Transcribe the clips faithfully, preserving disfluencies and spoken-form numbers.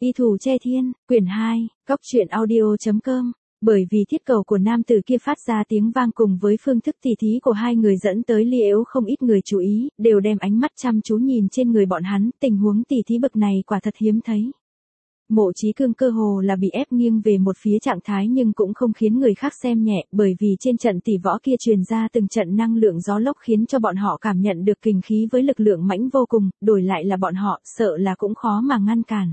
Y Thủ Che Thiên, quyển hai, Cóc Truyện Audio chấm com. Bởi vì thiết cầu của nam tử kia phát ra tiếng vang cùng với phương thức tỉ thí của hai người dẫn tới ly ếu không ít người chú ý, đều đem ánh mắt chăm chú nhìn trên người bọn hắn, tình huống tỉ thí bậc này quả thật hiếm thấy. Mộ Chí Cương cơ hồ là bị ép nghiêng về một phía trạng thái nhưng cũng không khiến người khác xem nhẹ, bởi vì trên trận tỷ võ kia truyền ra từng trận năng lượng gió lốc khiến cho bọn họ cảm nhận được kình khí với lực lượng mãnh vô cùng, đổi lại là bọn họ, sợ là cũng khó mà ngăn cản.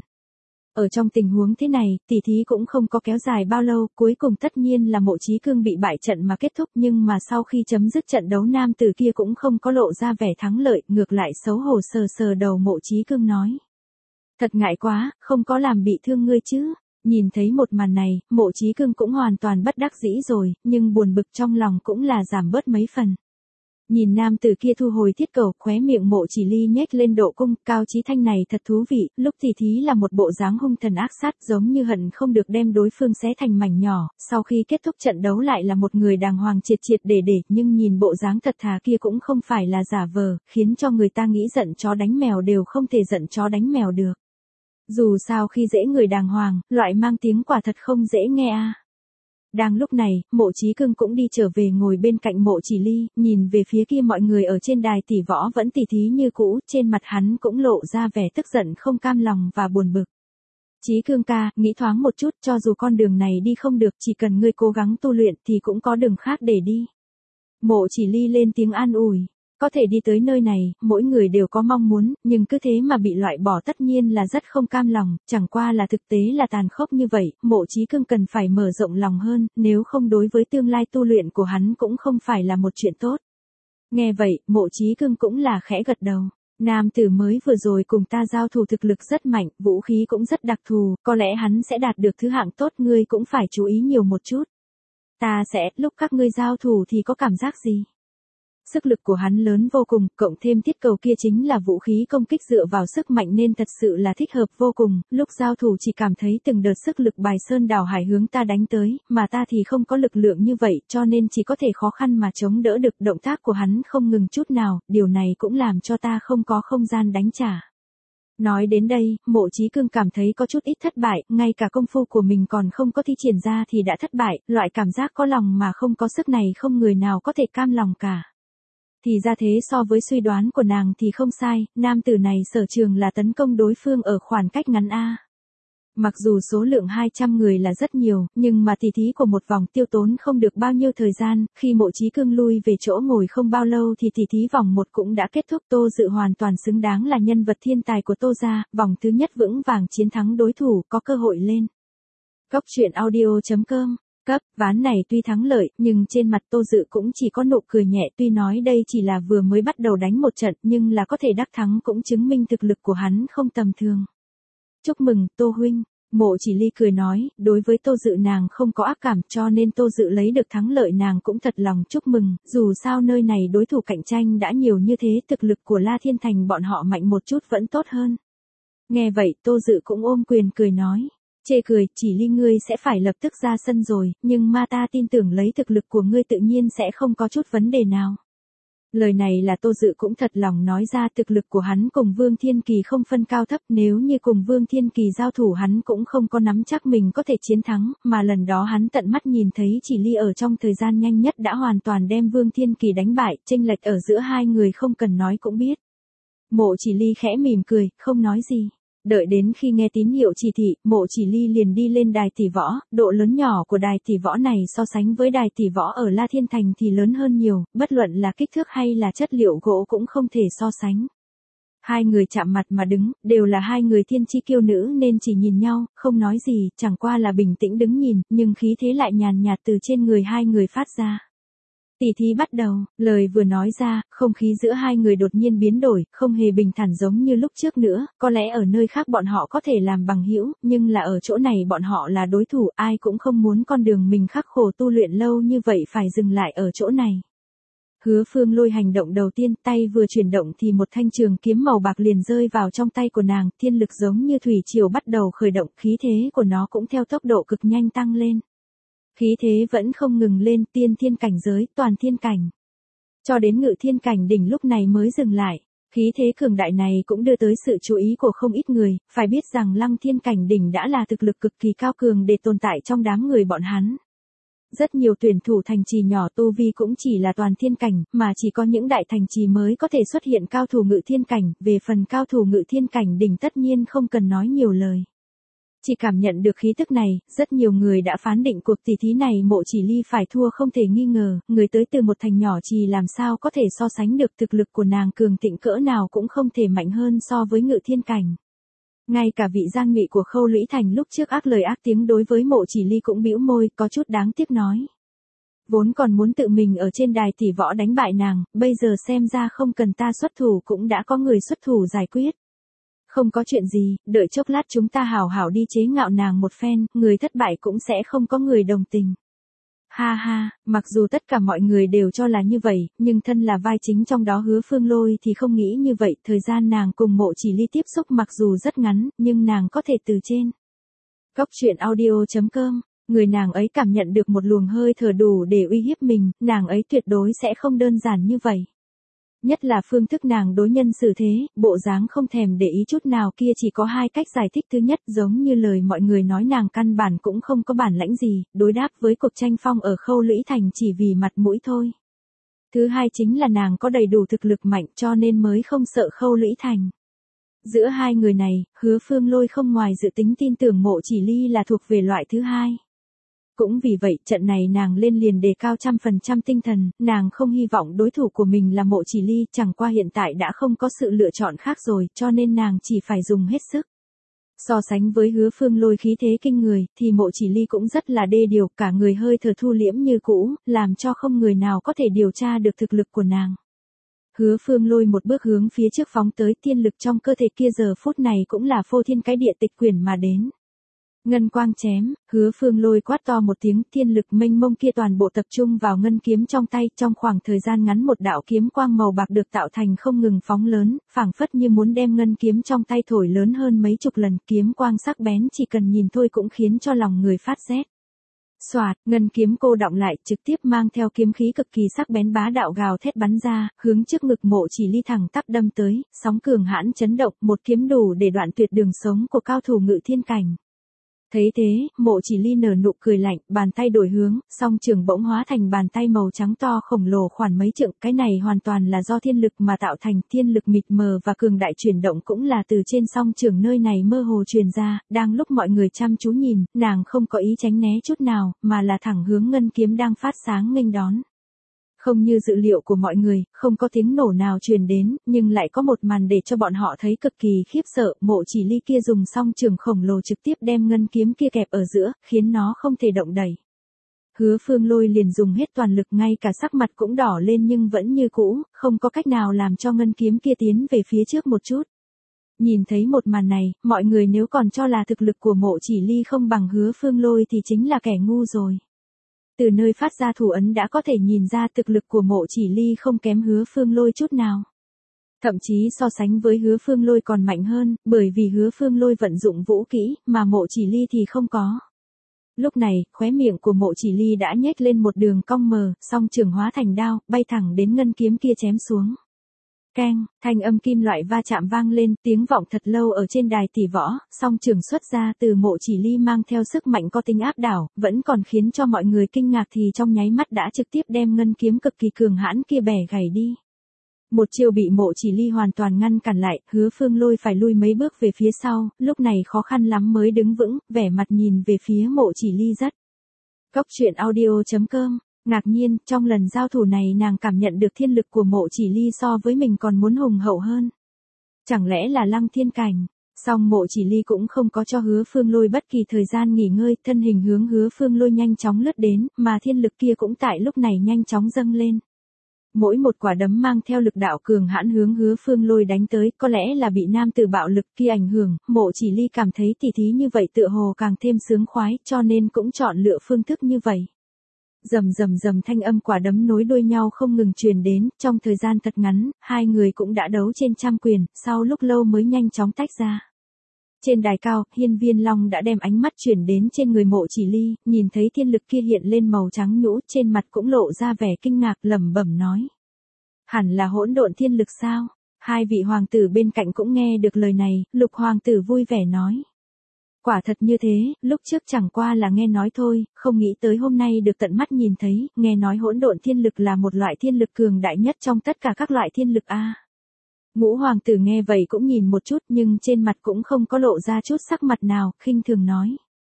Ở trong tình huống thế này, tỷ thí cũng không có kéo dài bao lâu, cuối cùng tất nhiên là Mộ Chí Cương bị bại trận mà kết thúc, nhưng mà sau khi chấm dứt trận đấu nam tử kia cũng không có lộ ra vẻ thắng lợi, ngược lại xấu hổ sờ sờ đầu Mộ Chí Cương nói. Thật ngại quá, không có làm bị thương ngươi chứ. Nhìn thấy một màn này, Mộ Chí Cương cũng hoàn toàn bất đắc dĩ rồi, nhưng buồn bực trong lòng cũng là giảm bớt mấy phần. Nhìn nam tử kia thu hồi thiết cầu, khóe miệng Mộ Chỉ Ly nhếch lên độ cung, Cao Chí Thanh này thật thú vị, lúc thì thí là một bộ dáng hung thần ác sát giống như hận không được đem đối phương xé thành mảnh nhỏ, sau khi kết thúc trận đấu lại là một người đàng hoàng triệt triệt để để, nhưng nhìn bộ dáng thật thà kia cũng không phải là giả vờ, khiến cho người ta nghĩ giận chó đánh mèo đều không thể giận chó đánh mèo được. Dù sao khi dễ người đàng hoàng, loại mang tiếng quả thật không dễ nghe a. À. Đang lúc này, Mộ Chí Cương cũng đi trở về ngồi bên cạnh Mộ Chỉ Ly, nhìn về phía kia mọi người ở trên đài tỷ võ vẫn tỉ thí như cũ, trên mặt hắn cũng lộ ra vẻ tức giận không cam lòng và buồn bực. Chí Cương ca, nghĩ thoáng một chút, cho dù con đường này đi không được, chỉ cần ngươi cố gắng tu luyện thì cũng có đường khác để đi. Mộ Chỉ Ly lên tiếng an ủi. Có thể đi tới nơi này, mỗi người đều có mong muốn, nhưng cứ thế mà bị loại bỏ tất nhiên là rất không cam lòng, chẳng qua là thực tế là tàn khốc như vậy, Mộ Chí Cương cần phải mở rộng lòng hơn, nếu không đối với tương lai tu luyện của hắn cũng không phải là một chuyện tốt. Nghe vậy, Mộ Chí Cương cũng là khẽ gật đầu. Nam tử mới vừa rồi cùng ta giao thủ thực lực rất mạnh, vũ khí cũng rất đặc thù, có lẽ hắn sẽ đạt được thứ hạng tốt, ngươi cũng phải chú ý nhiều một chút. Ta sẽ, lúc các ngươi giao thủ thì có cảm giác gì? Sức lực của hắn lớn vô cùng, cộng thêm thiết cầu kia chính là vũ khí công kích dựa vào sức mạnh nên thật sự là thích hợp vô cùng, lúc giao thủ chỉ cảm thấy từng đợt sức lực bài sơn đảo hải hướng ta đánh tới, mà ta thì không có lực lượng như vậy cho nên chỉ có thể khó khăn mà chống đỡ được, động tác của hắn không ngừng chút nào, điều này cũng làm cho ta không có không gian đánh trả. Nói đến đây, Mộ Chí Cương cảm thấy có chút ít thất bại, ngay cả công phu của mình còn không có thi triển ra thì đã thất bại, loại cảm giác có lòng mà không có sức này không người nào có thể cam lòng cả. Thì ra thế, so với suy đoán của nàng thì không sai, nam tử này sở trường là tấn công đối phương ở khoảng cách ngắn A. Mặc dù số lượng hai trăm người là rất nhiều, nhưng mà tỷ thí của một vòng tiêu tốn không được bao nhiêu thời gian, khi Mộ Chí Cương lui về chỗ ngồi không bao lâu thì tỷ thí vòng một cũng đã kết thúc. Tô Dự hoàn toàn xứng đáng là nhân vật thiên tài của Tô gia, vòng thứ nhất vững vàng chiến thắng đối thủ, có cơ hội lên Cóc Truyện Audio chấm com. Cấp, ván này tuy thắng lợi, nhưng trên mặt Tô Dự cũng chỉ có nụ cười nhẹ, tuy nói đây chỉ là vừa mới bắt đầu đánh một trận, nhưng là có thể đắc thắng cũng chứng minh thực lực của hắn không tầm thường. Chúc mừng, Tô huynh, Mộ Chỉ Ly cười nói, đối với Tô Dự nàng không có ác cảm cho nên Tô Dự lấy được thắng lợi nàng cũng thật lòng chúc mừng, dù sao nơi này đối thủ cạnh tranh đã nhiều như thế, thực lực của La Thiên Thành bọn họ mạnh một chút vẫn tốt hơn. Nghe vậy, Tô Dự cũng ôm quyền cười nói. Chê cười, Chỉ Ly ngươi sẽ phải lập tức ra sân rồi, nhưng mà ta tin tưởng lấy thực lực của ngươi tự nhiên sẽ không có chút vấn đề nào. Lời này là Tô Dự cũng thật lòng nói ra, thực lực của hắn cùng Vương Thiên Kỳ không phân cao thấp, nếu như cùng Vương Thiên Kỳ giao thủ hắn cũng không có nắm chắc mình có thể chiến thắng, mà lần đó hắn tận mắt nhìn thấy Chỉ Ly ở trong thời gian nhanh nhất đã hoàn toàn đem Vương Thiên Kỳ đánh bại, chênh lệch ở giữa hai người không cần nói cũng biết. Mộ Chỉ Ly khẽ mỉm cười, không nói gì. Đợi đến khi nghe tín hiệu chỉ thị, Mộ Chỉ Ly liền đi lên đài tỷ võ, độ lớn nhỏ của đài tỷ võ này so sánh với đài tỷ võ ở La Thiên Thành thì lớn hơn nhiều, bất luận là kích thước hay là chất liệu gỗ cũng không thể so sánh. Hai người chạm mặt mà đứng, đều là hai người thiên chi kiêu nữ nên chỉ nhìn nhau, không nói gì, chẳng qua là bình tĩnh đứng nhìn, nhưng khí thế lại nhàn nhạt từ trên người hai người phát ra. Tỷ thí bắt đầu, lời vừa nói ra, không khí giữa hai người đột nhiên biến đổi, không hề bình thản giống như lúc trước nữa, có lẽ ở nơi khác bọn họ có thể làm bằng hữu, nhưng là ở chỗ này bọn họ là đối thủ, ai cũng không muốn con đường mình khắc khổ tu luyện lâu như vậy phải dừng lại ở chỗ này. Hứa Phương Lôi hành động đầu tiên, tay vừa chuyển động thì một thanh trường kiếm màu bạc liền rơi vào trong tay của nàng, thiên lực giống như thủy triều bắt đầu khởi động, khí thế của nó cũng theo tốc độ cực nhanh tăng lên. Khí thế vẫn không ngừng lên, tiên thiên cảnh giới, toàn thiên cảnh. Cho đến ngự thiên cảnh đỉnh lúc này mới dừng lại. Khí thế cường đại này cũng đưa tới sự chú ý của không ít người, phải biết rằng Lăng Thiên Cảnh đỉnh đã là thực lực cực kỳ cao cường để tồn tại trong đám người bọn hắn. Rất nhiều tuyển thủ thành trì nhỏ tu vi cũng chỉ là toàn thiên cảnh, mà chỉ có những đại thành trì mới có thể xuất hiện cao thủ ngự thiên cảnh, về phần cao thủ ngự thiên cảnh đỉnh tất nhiên không cần nói nhiều lời. Chỉ cảm nhận được khí tức này, rất nhiều người đã phán định cuộc tỷ thí này Mộ Chỉ Ly phải thua không thể nghi ngờ, người tới từ một thành nhỏ trì làm sao có thể so sánh được thực lực của nàng cường thịnh cỡ nào cũng không thể mạnh hơn so với ngự thiên cảnh. Ngay cả vị Giang Ngụy của Khâu Lũy Thành lúc trước ác lời ác tiếng đối với Mộ Chỉ Ly cũng bĩu môi, có chút đáng tiếc nói. Vốn còn muốn tự mình ở trên đài tỷ võ đánh bại nàng, bây giờ xem ra không cần ta xuất thủ cũng đã có người xuất thủ giải quyết. Không có chuyện gì, đợi chốc lát chúng ta hảo hảo đi chế ngạo nàng một phen, người thất bại cũng sẽ không có người đồng tình. Ha ha, mặc dù tất cả mọi người đều cho là như vậy, nhưng thân là vai chính trong đó Hứa Phương Lôi thì không nghĩ như vậy, thời gian nàng cùng Mộ Chỉ Ly tiếp xúc mặc dù rất ngắn, nhưng nàng có thể từ trên. Góc truyện audio chấm com, người nàng ấy cảm nhận được một luồng hơi thở đủ để uy hiếp mình, nàng ấy tuyệt đối sẽ không đơn giản như vậy. Nhất là phương thức nàng đối nhân xử thế, bộ dáng không thèm để ý chút nào kia chỉ có hai cách giải thích. Thứ nhất giống như lời mọi người nói nàng căn bản cũng không có bản lãnh gì, đối đáp với cuộc tranh phong ở Khâu Lũy Thành chỉ vì mặt mũi thôi. Thứ hai chính là nàng có đầy đủ thực lực mạnh cho nên mới không sợ Khâu Lũy Thành. Giữa hai người này, Hứa Phương Lôi không ngoài dự tính tin tưởng Mộ Chỉ Ly là thuộc về loại thứ hai. Cũng vì vậy, trận này nàng lên liền đề cao trăm phần trăm tinh thần, nàng không hy vọng đối thủ của mình là Mộ Chỉ Ly, chẳng qua hiện tại đã không có sự lựa chọn khác rồi, cho nên nàng chỉ phải dùng hết sức. So sánh với Hứa Phương Lôi khí thế kinh người, thì Mộ Chỉ Ly cũng rất là đê điều, cả người hơi thở thu liễm như cũ, làm cho không người nào có thể điều tra được thực lực của nàng. Hứa Phương Lôi một bước hướng phía trước phóng tới, tiên lực trong cơ thể kia giờ phút này cũng là phô thiên cái địa tịch quyển mà đến. Ngân quang chém, Hứa Phương Lôi quát to một tiếng, thiên lực mênh mông kia toàn bộ tập trung vào ngân kiếm trong tay, trong khoảng thời gian ngắn một đạo kiếm quang màu bạc được tạo thành không ngừng phóng lớn, phảng phất như muốn đem ngân kiếm trong tay thổi lớn hơn mấy chục lần, kiếm quang sắc bén chỉ cần nhìn thôi cũng khiến cho lòng người phát rét. Soạt, ngân kiếm cô đọng lại, trực tiếp mang theo kiếm khí cực kỳ sắc bén bá đạo gào thét bắn ra, hướng trước ngực Mộ Chỉ Ly thẳng tắp đâm tới, sóng cường hãn chấn động, một kiếm đủ để đoạn tuyệt đường sống của cao thủ ngự thiên cảnh. Thấy thế, Mộ Chỉ Ly nở nụ cười lạnh, bàn tay đổi hướng, song trường bỗng hóa thành bàn tay màu trắng to khổng lồ khoảng mấy trượng, cái này hoàn toàn là do thiên lực mà tạo thành, thiên lực mịt mờ và cường đại chuyển động cũng là từ trên song trường nơi này mơ hồ truyền ra, đang lúc mọi người chăm chú nhìn, nàng không có ý tránh né chút nào, mà là thẳng hướng ngân kiếm đang phát sáng nghênh đón. Không như dự liệu của mọi người, không có tiếng nổ nào truyền đến, nhưng lại có một màn để cho bọn họ thấy cực kỳ khiếp sợ, Mộ Chỉ Ly kia dùng song trường khổng lồ trực tiếp đem ngân kiếm kia kẹp ở giữa, khiến nó không thể động đẩy. Hứa Phương Lôi liền dùng hết toàn lực, ngay cả sắc mặt cũng đỏ lên nhưng vẫn như cũ, không có cách nào làm cho ngân kiếm kia tiến về phía trước một chút. Nhìn thấy một màn này, mọi người nếu còn cho là thực lực của Mộ Chỉ Ly không bằng Hứa Phương Lôi thì chính là kẻ ngu rồi. Từ nơi phát ra thủ ấn đã có thể nhìn ra thực lực của Mộ Chỉ Ly không kém Hứa Phương Lôi chút nào. Thậm chí so sánh với Hứa Phương Lôi còn mạnh hơn, bởi vì Hứa Phương Lôi vận dụng vũ kỹ, mà Mộ Chỉ Ly thì không có. Lúc này, khóe miệng của Mộ Chỉ Ly đã nhếch lên một đường cong mờ, song trường hóa thành đao, bay thẳng đến ngân kiếm kia chém xuống. Keng, thanh âm kim loại va chạm vang lên, tiếng vọng thật lâu ở trên đài tỷ võ, song trường xuất ra từ Mộ Chỉ Ly mang theo sức mạnh có tính áp đảo, vẫn còn khiến cho mọi người kinh ngạc thì trong nháy mắt đã trực tiếp đem ngân kiếm cực kỳ cường hãn kia bẻ gãy đi. Một chiêu bị Mộ Chỉ Ly hoàn toàn ngăn cản lại, Hứa Phương Lôi phải lui mấy bước về phía sau, lúc này khó khăn lắm mới đứng vững, vẻ mặt nhìn về phía Mộ Chỉ Ly rất. Góc truyện audio chấm com. Ngạc nhiên, trong lần giao thủ này nàng cảm nhận được thiên lực của Mộ Chỉ Ly so với mình còn muốn hùng hậu hơn. Chẳng lẽ là Lăng Thiên Cảnh? Song Mộ Chỉ Ly cũng không có cho Hứa Phương Lôi bất kỳ thời gian nghỉ ngơi, thân hình hướng Hứa Phương Lôi nhanh chóng lướt đến, mà thiên lực kia cũng tại lúc này nhanh chóng dâng lên. Mỗi một quả đấm mang theo lực đạo cường hãn hướng Hứa Phương Lôi đánh tới, có lẽ là bị nam tử bạo lực kia ảnh hưởng, Mộ Chỉ Ly cảm thấy tỉ thí như vậy tựa hồ càng thêm sướng khoái, cho nên cũng chọn lựa phương thức như vậy. Rầm rầm rầm thanh âm quả đấm nối đuôi nhau không ngừng truyền đến, trong thời gian thật ngắn, hai người cũng đã đấu trên trăm quyền, sau lúc lâu mới nhanh chóng tách ra. Trên đài cao, Hiên Viên Long đã đem ánh mắt chuyển đến trên người Mộ Chỉ Ly, nhìn thấy thiên lực kia hiện lên màu trắng nhũ, trên mặt cũng lộ ra vẻ kinh ngạc, lẩm bẩm nói. Hẳn là hỗn độn thiên lực sao? Hai vị hoàng tử bên cạnh cũng nghe được lời này, Lục hoàng tử vui vẻ nói. Quả thật như thế, lúc trước chẳng qua là nghe nói thôi, không nghĩ tới hôm nay được tận mắt nhìn thấy, nghe nói hỗn độn thiên lực là một loại thiên lực cường đại nhất trong tất cả các loại thiên lực a. Ngũ hoàng tử nghe vậy cũng nhìn một chút nhưng trên mặt cũng không có lộ ra chút sắc mặt nào, khinh thường nói.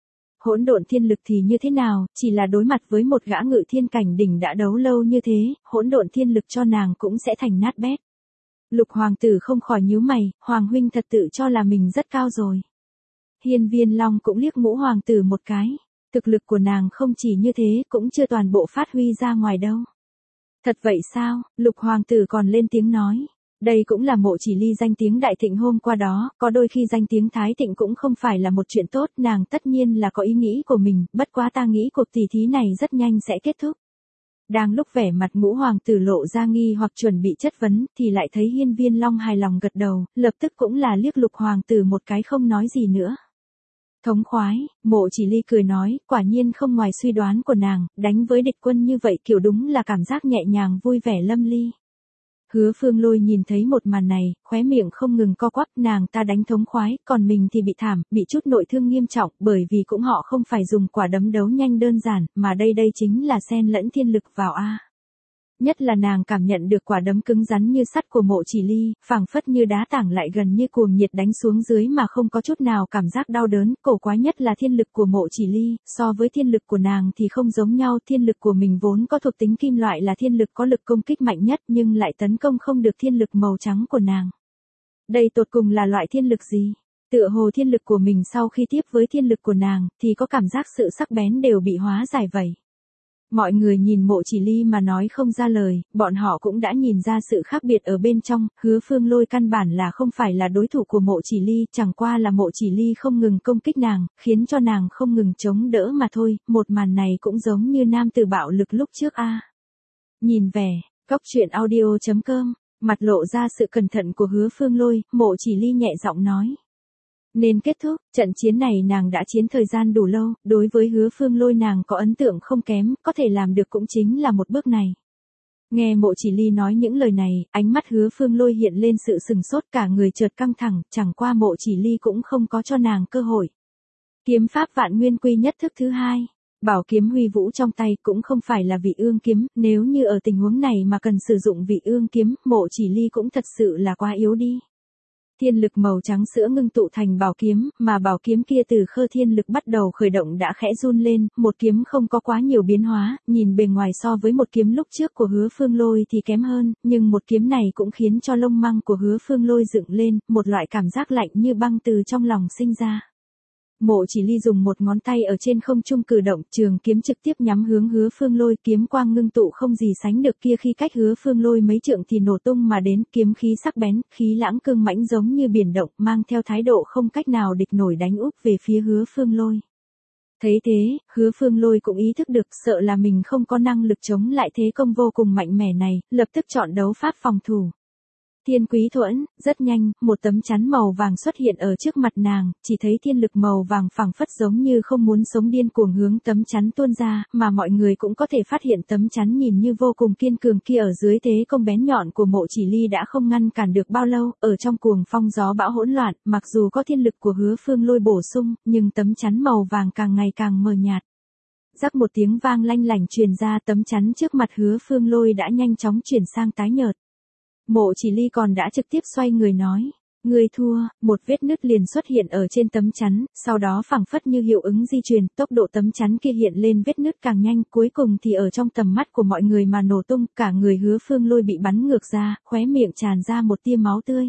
Hỗn độn thiên lực thì như thế nào, chỉ là đối mặt với một gã ngự thiên cảnh đỉnh đã đấu lâu như thế, hỗn độn thiên lực cho nàng cũng sẽ thành nát bét. Lục hoàng tử không khỏi nhíu mày, hoàng huynh thật tự cho là mình rất cao rồi. Hiên Viên Long cũng liếc Ngũ hoàng tử một cái, thực lực của nàng không chỉ như thế cũng chưa toàn bộ phát huy ra ngoài đâu. Thật vậy sao, Lục hoàng tử còn lên tiếng nói. Đây cũng là Mộ Chỉ Ly danh tiếng đại thịnh hôm qua đó, có đôi khi danh tiếng thái thịnh cũng không phải là một chuyện tốt, nàng tất nhiên là có ý nghĩ của mình, bất quá ta nghĩ cuộc tỷ thí này rất nhanh sẽ kết thúc. Đang lúc vẻ mặt Ngũ hoàng tử lộ ra nghi hoặc chuẩn bị chất vấn, thì lại thấy Hiên Viên Long hài lòng gật đầu, lập tức cũng là liếc Lục hoàng tử một cái không nói gì nữa. Thống khoái, Mộ Chỉ Ly cười nói, quả nhiên không ngoài suy đoán của nàng, đánh với địch quân như vậy kiểu đúng là cảm giác nhẹ nhàng vui vẻ lâm ly. Hứa Phương Lôi nhìn thấy một màn này, khóe miệng không ngừng co quắp, nàng ta đánh thống khoái, còn mình thì bị thảm, bị chút nội thương nghiêm trọng, bởi vì cũng họ không phải dùng quả đấm đấu nhanh đơn giản, mà đây đây chính là xen lẫn thiên lực vào a. Nhất là nàng cảm nhận được quả đấm cứng rắn như sắt của Mộ Chỉ Ly, phảng phất như đá tảng lại gần như cuồng nhiệt đánh xuống dưới mà không có chút nào cảm giác đau đớn, cổ quái nhất là thiên lực của Mộ Chỉ Ly, so với thiên lực của nàng thì không giống nhau, thiên lực của mình vốn có thuộc tính kim loại là thiên lực có lực công kích mạnh nhất nhưng lại tấn công không được thiên lực màu trắng của nàng. Đây tột cùng là loại thiên lực gì? Tựa hồ thiên lực của mình sau khi tiếp với thiên lực của nàng thì có cảm giác sự sắc bén đều bị hóa giải vậy. Mọi người nhìn Mộ Chỉ Ly mà nói không ra lời, bọn họ cũng đã nhìn ra sự khác biệt ở bên trong, Hứa Phương Lôi căn bản là không phải là đối thủ của Mộ Chỉ Ly, chẳng qua là Mộ Chỉ Ly không ngừng công kích nàng, khiến cho nàng không ngừng chống đỡ mà thôi, một màn này cũng giống như nam tử bạo lực lúc trước a. Nhìn vẻ, Góc Truyện Audio chấm com, mặt lộ ra sự cẩn thận của Hứa Phương Lôi, Mộ Chỉ Ly nhẹ giọng nói. Nên kết thúc, trận chiến này nàng đã chiến thời gian đủ lâu, đối với Hứa Phương Lôi nàng có ấn tượng không kém, có thể làm được cũng chính là một bước này. Nghe Mộ Chỉ Ly nói những lời này, ánh mắt Hứa Phương Lôi hiện lên sự sừng sốt, cả người chợt căng thẳng, chẳng qua Mộ Chỉ Ly cũng không có cho nàng cơ hội. Kiếm pháp Vạn Nguyên Quy nhất thức thứ hai, bảo kiếm huy vũ trong tay cũng không phải là Vị Ương kiếm, nếu như ở tình huống này mà cần sử dụng Vị Ương kiếm, Mộ Chỉ Ly cũng thật sự là quá yếu đi. Thiên lực màu trắng sữa ngưng tụ thành bảo kiếm, mà bảo kiếm kia từ khơ thiên lực bắt đầu khởi động đã khẽ run lên, một kiếm không có quá nhiều biến hóa, nhìn bề ngoài so với một kiếm lúc trước của Hứa Phương Lôi thì kém hơn, nhưng một kiếm này cũng khiến cho lông măng của Hứa Phương Lôi dựng lên, một loại cảm giác lạnh như băng từ trong lòng sinh ra. Mộ Chỉ Ly dùng một ngón tay ở trên không trung cử động, trường kiếm trực tiếp nhắm hướng Hứa Phương Lôi, kiếm quang ngưng tụ không gì sánh được kia khi cách Hứa Phương Lôi mấy trượng thì nổ tung mà đến, kiếm khí sắc bén, khí lãng cương mãnh giống như biển động, mang theo thái độ không cách nào địch nổi đánh úp về phía Hứa Phương Lôi. Thấy thế, Hứa Phương Lôi cũng ý thức được, sợ là mình không có năng lực chống lại thế công vô cùng mạnh mẽ này, lập tức chọn đấu pháp phòng thủ. Thiên Quý Thuẫn, rất nhanh, một tấm chắn màu vàng xuất hiện ở trước mặt nàng, chỉ thấy thiên lực màu vàng phảng phất giống như không muốn sống điên cuồng hướng tấm chắn tuôn ra, mà mọi người cũng có thể phát hiện tấm chắn nhìn như vô cùng kiên cường kia ở dưới thế công bén nhọn của Mộ Chỉ Ly đã không ngăn cản được bao lâu, ở trong cuồng phong gió bão hỗn loạn, mặc dù có thiên lực của Hứa Phương Lôi bổ sung, nhưng tấm chắn màu vàng càng ngày càng mờ nhạt. Rắc một tiếng vang lanh lảnh truyền ra, tấm chắn trước mặt Hứa Phương Lôi đã nhanh chóng chuyển sang tái nhợt. Mộ Chỉ Ly còn đã trực tiếp xoay người nói, người thua, một vết nứt liền xuất hiện ở trên tấm chắn, sau đó phảng phất như hiệu ứng di truyền, tốc độ tấm chắn kia hiện lên vết nứt càng nhanh, cuối cùng thì ở trong tầm mắt của mọi người mà nổ tung, cả người Hứa Phương Lôi bị bắn ngược ra, khóe miệng tràn ra một tia máu tươi.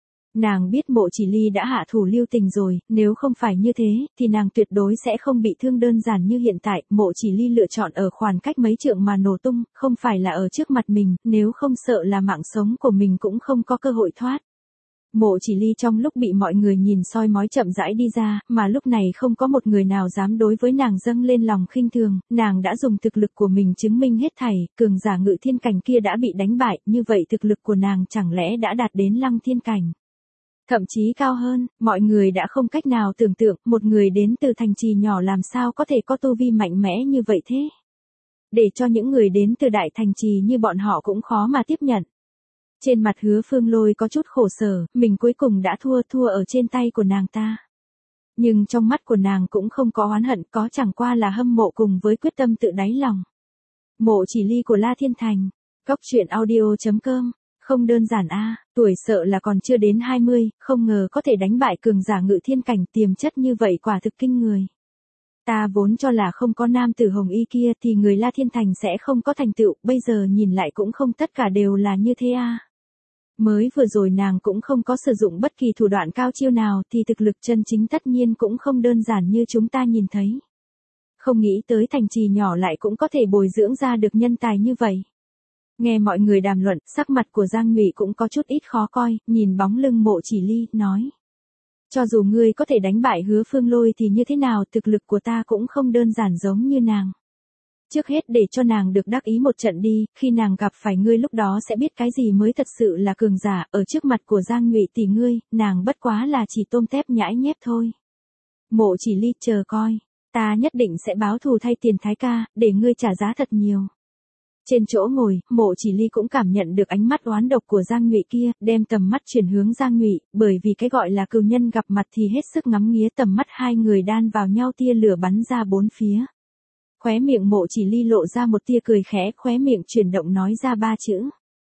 Nàng biết Mộ Chỉ Ly đã hạ thủ lưu tình rồi, nếu không phải như thế, thì nàng tuyệt đối sẽ không bị thương đơn giản như hiện tại, Mộ Chỉ Ly lựa chọn ở khoảng cách mấy trượng mà nổ tung, không phải là ở trước mặt mình, nếu không sợ là mạng sống của mình cũng không có cơ hội thoát. Mộ Chỉ Ly trong lúc bị mọi người nhìn soi mói chậm rãi đi ra, mà lúc này không có một người nào dám đối với nàng dâng lên lòng khinh thường, nàng đã dùng thực lực của mình chứng minh hết thảy, cường giả ngự thiên cảnh kia đã bị đánh bại, như vậy thực lực của nàng chẳng lẽ đã đạt đến lăng thiên cảnh. Thậm chí cao hơn, mọi người đã không cách nào tưởng tượng, một người đến từ thành trì nhỏ làm sao có thể có tu vi mạnh mẽ như vậy thế. Để cho những người đến từ đại thành trì như bọn họ cũng khó mà tiếp nhận. Trên mặt Hứa Phương Lôi có chút khổ sở, mình cuối cùng đã thua thua ở trên tay của nàng ta. Nhưng trong mắt của nàng cũng không có oán hận, có chẳng qua là hâm mộ cùng với quyết tâm tự đáy lòng. Mộ Chỉ Ly của La Thiên Thành. Cóc truyện audio chấm com. Không đơn giản a, tuổi sợ là còn chưa đến hai mươi, không ngờ có thể đánh bại cường giả ngự thiên cảnh, tiềm chất như vậy quả thực kinh người. Ta vốn cho là không có nam tử hồng y kia thì người La Thiên Thành sẽ không có thành tựu, bây giờ nhìn lại cũng không tất cả đều là như thế a. Mới vừa rồi nàng cũng không có sử dụng bất kỳ thủ đoạn cao chiêu nào thì thực lực chân chính tất nhiên cũng không đơn giản như chúng ta nhìn thấy. Không nghĩ tới thành trì nhỏ lại cũng có thể bồi dưỡng ra được nhân tài như vậy. Nghe mọi người đàm luận, sắc mặt của Giang Nhụy cũng có chút ít khó coi, nhìn bóng lưng Mộ Chỉ Ly, nói. Cho dù ngươi có thể đánh bại Hứa Phương Lôi thì như thế nào, thực lực của ta cũng không đơn giản giống như nàng. Trước hết để cho nàng được đắc ý một trận đi, khi nàng gặp phải ngươi lúc đó sẽ biết cái gì mới thật sự là cường giả, ở trước mặt của Giang Nhụy tỷ ngươi, nàng bất quá là chỉ tôm tép nhãi nhép thôi. Mộ Chỉ Ly, chờ coi, ta nhất định sẽ báo thù thay tiền Thái ca, để ngươi trả giá thật nhiều. Trên chỗ ngồi, Mộ Chỉ Ly cũng cảm nhận được ánh mắt oán độc của Giang Nhụy kia, đem tầm mắt chuyển hướng Giang Nhụy, bởi vì cái gọi là cừu nhân gặp mặt thì hết sức ngắm nghía, tầm mắt hai người đan vào nhau, tia lửa bắn ra bốn phía. Khóe miệng Mộ Chỉ Ly lộ ra một tia cười khẽ, khóe miệng chuyển động nói ra ba chữ.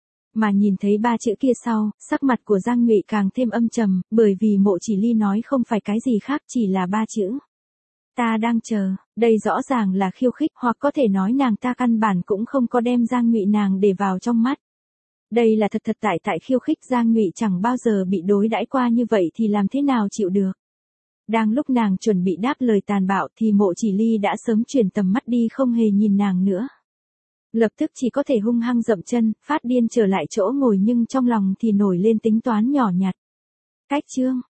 Mà nhìn thấy ba chữ kia sau, sắc mặt của Giang Nhụy càng thêm âm trầm, bởi vì Mộ Chỉ Ly nói không phải cái gì khác, chỉ là ba chữ. Ta đang chờ, đây rõ ràng là khiêu khích, hoặc có thể nói nàng ta căn bản cũng không có đem Giang Nhụy nàng để vào trong mắt. Đây là thật thật tại tại khiêu khích, Giang Nhụy chẳng bao giờ bị đối đãi qua như vậy thì làm thế nào chịu được. Đang lúc nàng chuẩn bị đáp lời tàn bạo thì Mộ Chỉ Ly đã sớm chuyển tầm mắt đi, không hề nhìn nàng nữa. Lập tức chỉ có thể hung hăng dậm chân, phát điên trở lại chỗ ngồi, nhưng trong lòng thì nổi lên tính toán nhỏ nhặt. Cách chương.